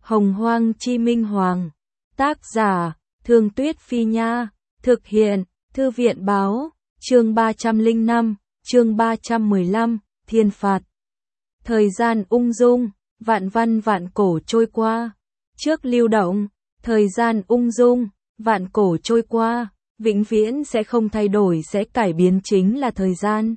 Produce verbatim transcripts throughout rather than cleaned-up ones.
Hồng Hoang Chi Minh Hoàng. Tác giả, Thương Tuyết Phi Nha. Thực hiện, Thư viện Báo. Chương ba trăm lẻ năm, chương ba trăm mười lăm, Thiên Phạt. Thời gian ung dung, vạn văn vạn cổ trôi qua. Trước lưu động, thời gian ung dung, vạn cổ trôi qua, vĩnh viễn sẽ không thay đổi, sẽ cải biến chính là thời gian.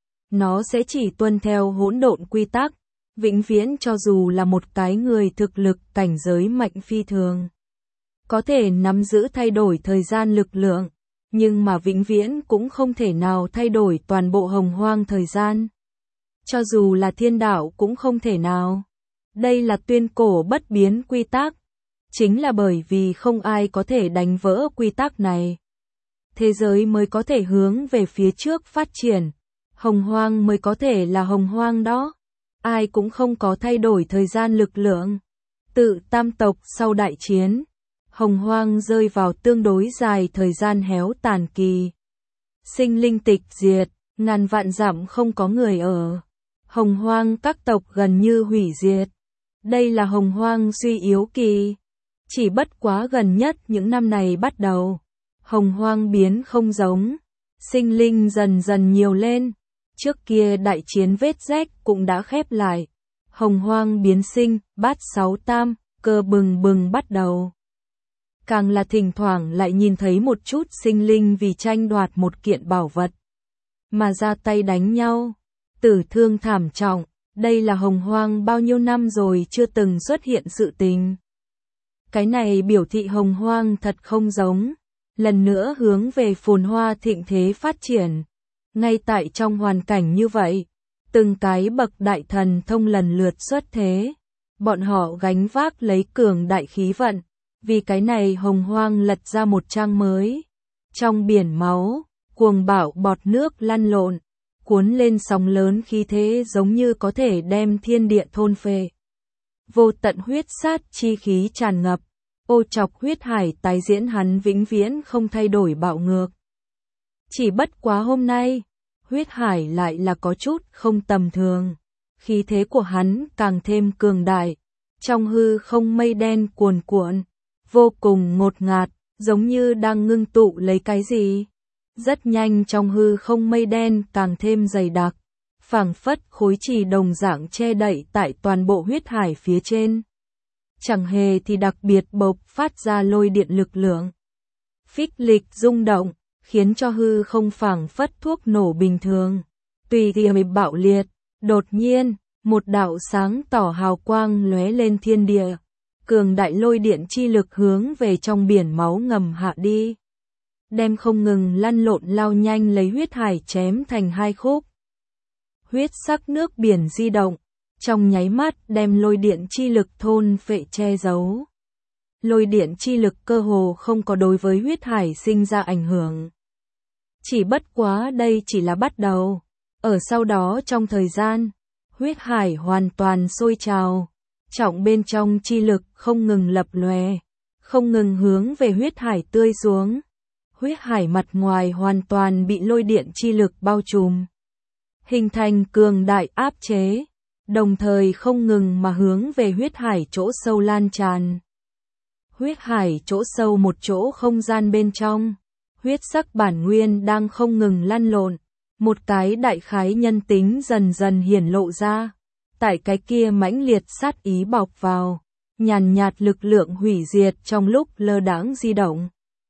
Nó sẽ chỉ tuân theo hỗn độn quy tắc, vĩnh viễn cho dù là một cái người thực lực cảnh giới mạnh phi thường. Có thể nắm giữ thay đổi thời gian lực lượng, nhưng mà vĩnh viễn cũng không thể nào thay đổi toàn bộ hồng hoang thời gian. Cho dù là thiên đạo cũng không thể nào. Đây là tuyên cổ bất biến quy tắc. Chính là bởi vì không ai có thể đánh vỡ quy tắc này. Thế giới mới có thể hướng về phía trước phát triển. Hồng hoang mới có thể là hồng hoang đó. Ai cũng không có thay đổi thời gian lực lượng. Tự tam tộc sau đại chiến, hồng hoang rơi vào tương đối dài thời gian héo tàn kỳ. Sinh linh tịch diệt, ngàn vạn dặm không có người ở. Hồng hoang các tộc gần như hủy diệt. Đây là hồng hoang suy yếu kỳ. Chỉ bất quá gần nhất những năm này bắt đầu, hồng hoang biến không giống. Sinh linh dần dần nhiều lên. Trước kia đại chiến vết rách cũng đã khép lại. Hồng hoang biến sinh, bát sáu tam, cơ bừng bừng bắt đầu. Càng là thỉnh thoảng lại nhìn thấy một chút sinh linh vì tranh đoạt một kiện bảo vật mà ra tay đánh nhau, tử thương thảm trọng. Đây là hồng hoang bao nhiêu năm rồi chưa từng xuất hiện sự tình. Cái này biểu thị hồng hoang thật không giống, lần nữa hướng về phồn hoa thịnh thế phát triển. Ngay tại trong hoàn cảnh như vậy, từng cái bậc đại thần thông lần lượt xuất thế. Bọn họ gánh vác lấy cường đại khí vận. Vì cái này hồng hoang lật ra một trang mới. Trong biển máu, cuồng bạo bọt nước lăn lộn, cuốn lên sóng lớn khí thế giống như có thể đem thiên địa thôn phệ. Vô tận huyết sát chi khí tràn ngập, ô trọc huyết hải tái diễn hắn vĩnh viễn không thay đổi bạo ngược. Chỉ bất quá hôm nay, huyết hải lại là có chút không tầm thường. Khí thế của hắn càng thêm cường đại. Trong hư không mây đen cuồn cuộn, vô cùng ngột ngạt, giống như đang ngưng tụ lấy cái gì. Rất nhanh trong hư không mây đen càng thêm dày đặc, phảng phất khối trì đồng dạng che đậy tại toàn bộ huyết hải phía trên. Chẳng hề thì đặc biệt bộc phát ra lôi điện lực lượng. Phích lịch rung động, khiến cho hư không phảng phất thuốc nổ bình thường. Tùy tiện bạo liệt, đột nhiên, một đạo sáng tỏ hào quang lóe lên thiên địa. Cường đại lôi điện chi lực hướng về trong biển máu ngầm hạ đi. Đem không ngừng lăn lộn lao nhanh lấy huyết hải chém thành hai khúc. Huyết sắc nước biển di động, trong nháy mắt đem lôi điện chi lực thôn phệ che giấu. Lôi điện chi lực cơ hồ không có đối với huyết hải sinh ra ảnh hưởng. Chỉ bất quá đây chỉ là bắt đầu. Ở sau đó trong thời gian, huyết hải hoàn toàn sôi trào. Trọng bên trong chi lực không ngừng lập lòe, không ngừng hướng về huyết hải tươi xuống. Huyết hải mặt ngoài hoàn toàn bị lôi điện chi lực bao trùm, hình thành cường đại áp chế, đồng thời không ngừng mà hướng về huyết hải chỗ sâu lan tràn. Huyết hải chỗ sâu một chỗ không gian bên trong, huyết sắc bản nguyên đang không ngừng lăn lộn, một cái đại khái nhân tính dần dần hiển lộ ra. Tại cái kia mãnh liệt sát ý bọc vào, nhàn nhạt lực lượng hủy diệt trong lúc lơ đãng di động.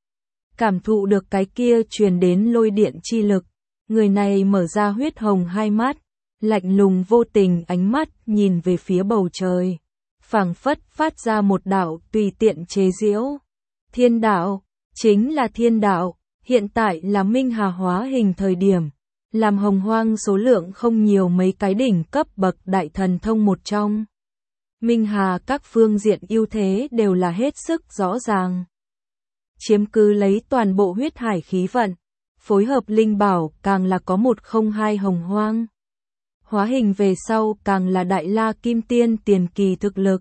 Cảm thụ được cái kia truyền đến lôi điện chi lực, người này mở ra huyết hồng hai mắt, lạnh lùng vô tình ánh mắt nhìn về phía bầu trời, phảng phất phát ra một đạo tùy tiện chế giễu. Thiên đạo, chính là thiên đạo, hiện tại là Minh Hà hóa hình thời điểm. Làm hồng hoang số lượng không nhiều mấy cái đỉnh cấp bậc đại thần thông một trong. Minh Hà các phương diện ưu thế đều là hết sức rõ ràng. Chiếm cứ lấy toàn bộ huyết hải khí vận, phối hợp linh bảo càng là có một không hai hồng hoang. Hóa hình về sau càng là đại la kim tiên tiền kỳ thực lực.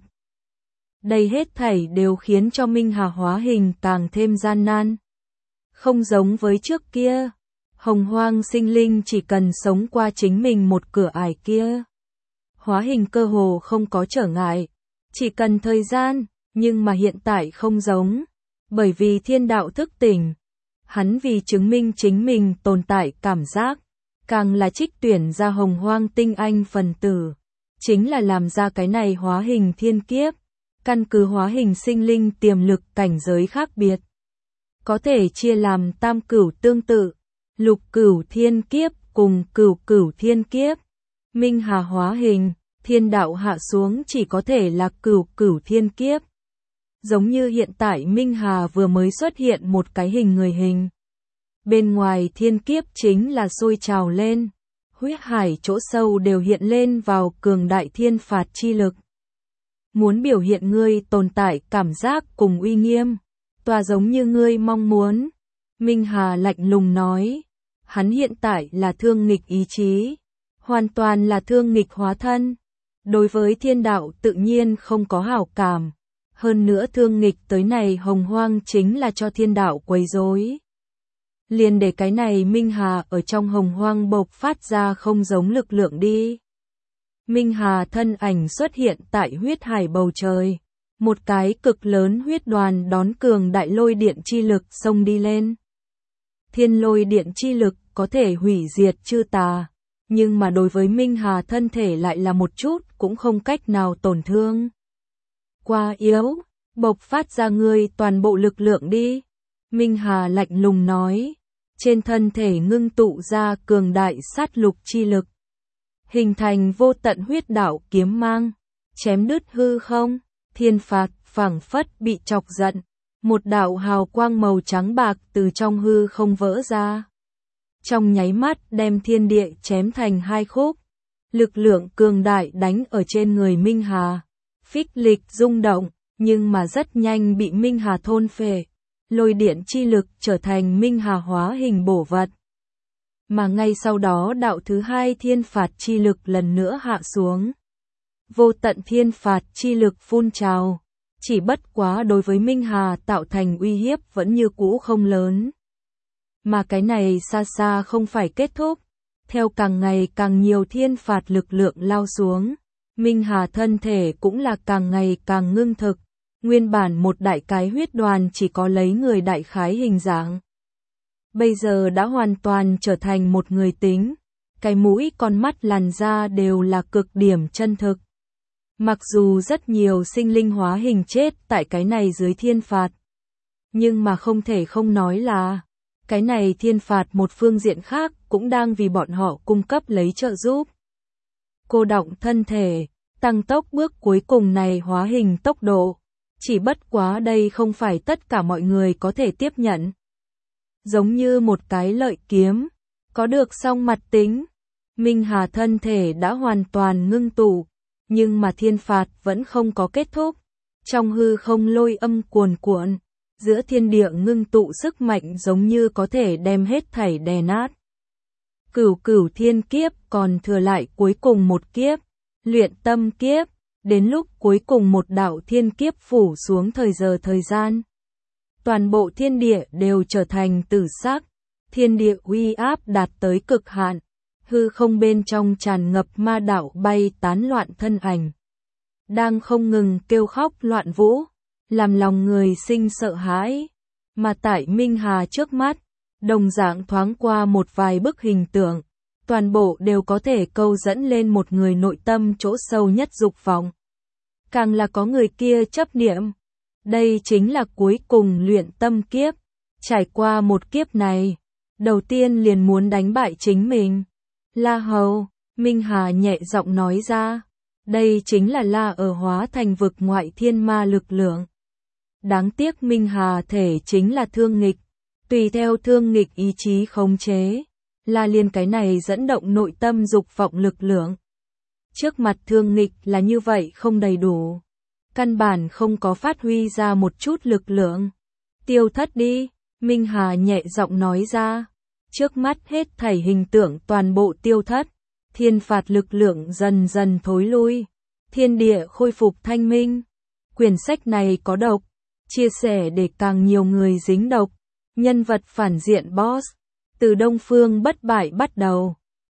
Đây hết thảy đều khiến cho Minh Hà hóa hình càng thêm gian nan. Không giống với trước kia. Hồng hoang sinh linh chỉ cần sống qua chính mình một cửa ải kia. Hóa hình cơ hồ không có trở ngại, Chỉ cần thời gian, nhưng mà hiện tại không giống. Bởi vì thiên đạo thức tỉnh, hắn vì chứng minh chính mình tồn tại cảm giác, càng là trích tuyển ra hồng hoang tinh anh phần tử, chính là làm ra cái này hóa hình thiên kiếp, căn cứ hóa hình sinh linh tiềm lực cảnh giới khác biệt. Có thể chia làm tam cửu tương tự, lục cửu thiên kiếp cùng cửu cửu thiên kiếp. Minh Hà hóa hình, thiên đạo hạ xuống chỉ có thể là cửu cửu thiên kiếp. Giống như hiện tại Minh Hà vừa mới xuất hiện một cái hình người hình. Bên ngoài thiên kiếp chính là sôi trào lên, huyết hải chỗ sâu đều hiện lên vào cường đại thiên phạt chi lực. Muốn biểu hiện ngươi tồn tại cảm giác cùng uy nghiêm, tòa giống như ngươi mong muốn. Minh Hà lạnh lùng nói, hắn hiện tại là thương nghịch ý chí, hoàn toàn là thương nghịch hóa thân. Đối với thiên đạo tự nhiên không có hảo cảm, hơn nữa thương nghịch tới này hồng hoang chính là cho thiên đạo quấy rối. Liền để cái này Minh Hà ở trong hồng hoang bộc phát ra không giống lực lượng đi. Minh Hà thân ảnh xuất hiện tại huyết hải bầu trời, một cái cực lớn huyết đoàn đón cường đại lôi điện chi lực xông đi lên. Thiên lôi điện chi lực có thể hủy diệt chư tà, nhưng mà đối với Minh Hà thân thể lại là một chút cũng không cách nào tổn thương. Quá yếu, bộc phát ra ngươi toàn bộ lực lượng đi. Minh Hà lạnh lùng nói, trên thân thể ngưng tụ ra cường đại sát lục chi lực, hình thành vô tận huyết đạo kiếm mang, chém đứt hư không, thiên phạt phảng phất bị chọc giận, một đạo hào quang màu trắng bạc từ trong hư không vỡ ra. Trong nháy mắt đem thiên địa chém thành hai khúc, lực lượng cường đại đánh ở trên người Minh Hà, phích lịch rung động, nhưng mà rất nhanh bị Minh Hà thôn phệ. Lôi điện chi lực trở thành Minh Hà hóa hình bổ vật. Mà ngay sau đó đạo thứ hai thiên phạt chi lực lần nữa hạ xuống. Vô tận thiên phạt chi lực phun trào, chỉ bất quá đối với Minh Hà tạo thành uy hiếp vẫn như cũ không lớn. Mà cái này xa xa không phải kết thúc, theo càng ngày càng nhiều thiên phạt lực lượng lao xuống, Minh Hà thân thể cũng là càng ngày càng ngưng thực. Nguyên bản một đại cái huyết đoàn chỉ có lấy người đại khái hình dạng. Bây giờ đã hoàn toàn trở thành một người tính. Cái mũi con mắt làn da đều là cực điểm chân thực. Mặc dù rất nhiều sinh linh hóa hình chết tại cái này dưới thiên phạt. Nhưng mà không thể không nói là, cái này thiên phạt một phương diện khác cũng đang vì bọn họ cung cấp lấy trợ giúp. Cô động thân thể, tăng tốc bước cuối cùng này hóa hình tốc độ. Chỉ bất quá đây không phải tất cả mọi người có thể tiếp nhận. Giống như một cái lợi kiếm, có được song mặt tính. Minh Hà thân thể đã hoàn toàn ngưng tụ, nhưng mà thiên phạt vẫn không có kết thúc. Trong hư không lôi âm cuồn cuộn, giữa thiên địa ngưng tụ sức mạnh giống như có thể đem hết thảy đè nát. Cửu cửu thiên kiếp còn thừa lại cuối cùng một kiếp, luyện tâm kiếp. Đến lúc cuối cùng một đạo thiên kiếp phủ xuống thời giờ thời gian. Toàn bộ thiên địa đều trở thành tử sắc, thiên địa uy áp đạt tới cực hạn, hư không bên trong tràn ngập ma đạo bay tán loạn thân ảnh. Đang không ngừng kêu khóc loạn vũ, làm lòng người sinh sợ hãi. Mà tại Minh Hà trước mắt, đồng dạng thoáng qua một vài bức hình tượng. Toàn bộ đều có thể câu dẫn lên một người nội tâm chỗ sâu nhất dục vọng. Càng là có người kia chấp niệm. Đây chính là cuối cùng luyện tâm kiếp. Trải qua một kiếp này, đầu tiên liền muốn đánh bại chính mình. La Hầu, Minh Hà nhẹ giọng nói ra. Đây chính là La ở hóa thành vực ngoại thiên ma lực lượng. Đáng tiếc Minh Hà thể chính là thương nghịch. Tùy theo thương nghịch ý chí khống chế. Là liền cái này dẫn động nội tâm dục vọng lực lượng. Trước mặt thương nghịch là như vậy không đầy đủ. Căn bản không có phát huy ra một chút lực lượng. Tiêu thất đi, Minh Hà nhẹ giọng nói ra. Trước mắt hết thảy hình tượng toàn bộ tiêu thất. Thiên phạt lực lượng dần dần thối lui. Thiên địa khôi phục thanh minh. Quyển sách này có độc. Chia sẻ để càng nhiều người dính độc. Nhân vật phản diện boss. Từ Đông Phương bất bại bắt đầu.